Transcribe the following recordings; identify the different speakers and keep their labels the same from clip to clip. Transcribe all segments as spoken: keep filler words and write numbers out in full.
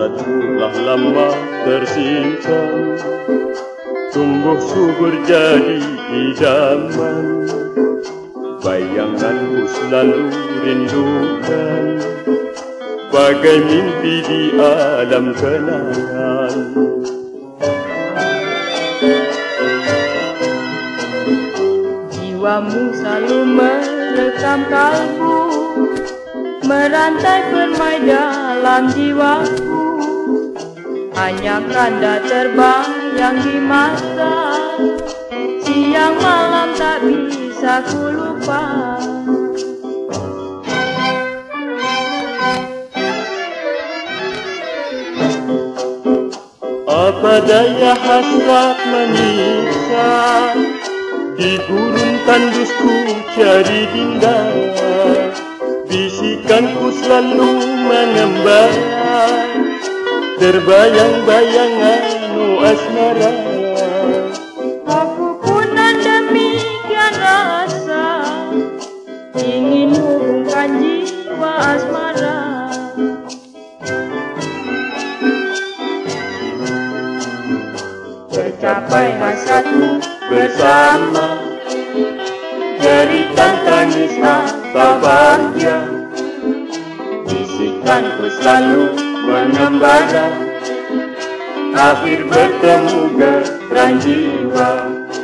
Speaker 1: Hasratku telah lama tersimpan, tumbuh subur jadi idaman. Bayanganku selalu rindukan, bagai mimpi di alam kenangan.
Speaker 2: Jiwamu selalu merekam kalbu, merantai permai dalam jiwaku. Hanya kanda terbayang di mata, siang malam tak bisa ku lupa.
Speaker 1: Apa daya hasrat menyiksa, di gurun tandusku cari dinda. Bisikanku selalu mengembara, terbayang-bayangan oh asmara.
Speaker 2: Aku pun demikian rasa, ingin hubungkan jiwa asmara. Tercapai hasratku bersama, derita tangis tak bahagia. Bisikanku selalu mengembara, akhir bertemu geran jiwa.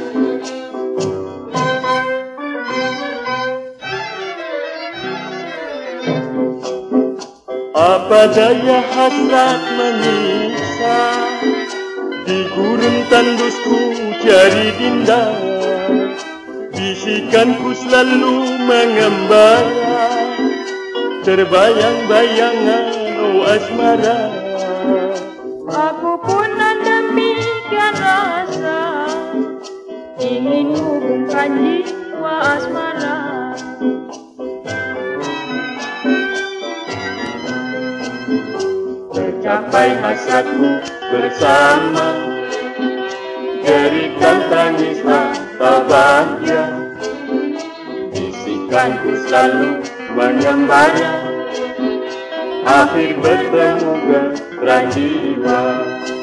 Speaker 1: Apa daya hasrat menyiksa, di gurun tandusku cari dinda. Bisikanku selalu mengembara, terbayang-bayangan oh asmara.
Speaker 2: Aku pun demikian rasa, ingin hubungkan jiwa asmara.
Speaker 1: Tercapai hasratku bersama, derita tangis tak bahagia. Bisikanku selalu mengembara, akhir bertemu geran jiwa.